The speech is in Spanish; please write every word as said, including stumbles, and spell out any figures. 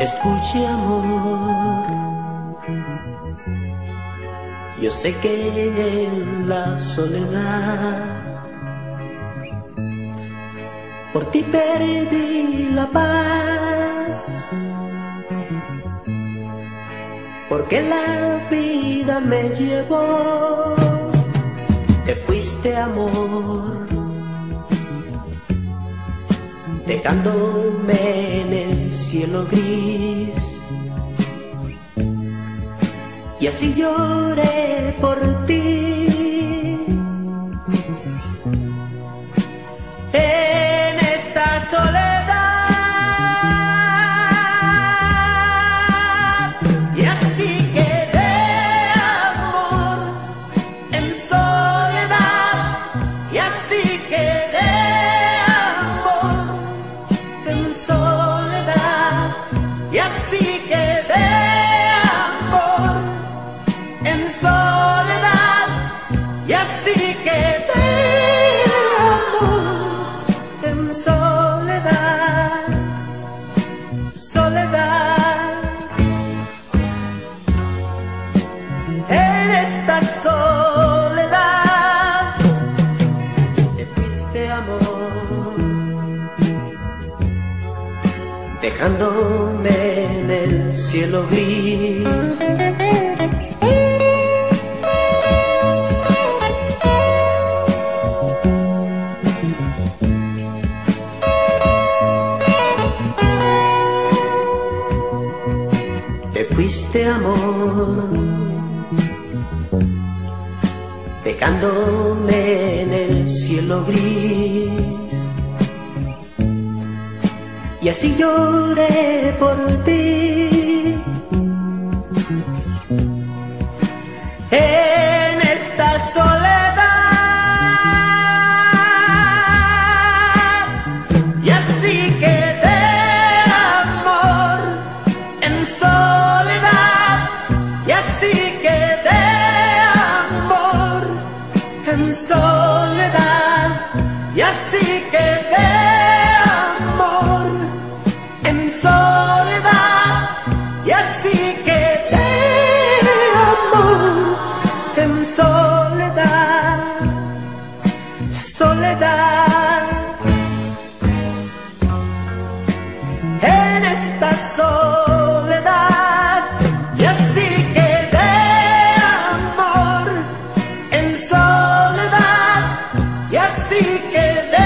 Escuche, amor, yo sé que en la soledad por ti perdí la paz, porque la vida me llevó. Te fuiste, amor, dejándome en el cielo gris, y así lloré por ti. En esta soledad, y así quedé, amor, en soledad, y así quedé, amor, en soledad, y así quedé, amor, en soledad, y así quedé, amor, en soledad, soledad. En esta soledad te fuiste, amor, dejándome en el cielo gris. Te fuiste, amor, dejándome en el cielo gris, y así lloré por ti. En esta soledad, y así quedé, amor, en soledad, y así quedé, amor, en soledad, y así quedé, amor, en soledad, y así quedé, amor, en soledad, soledad. En esta soledad, y así quedé, amor, en soledad, y así quedé,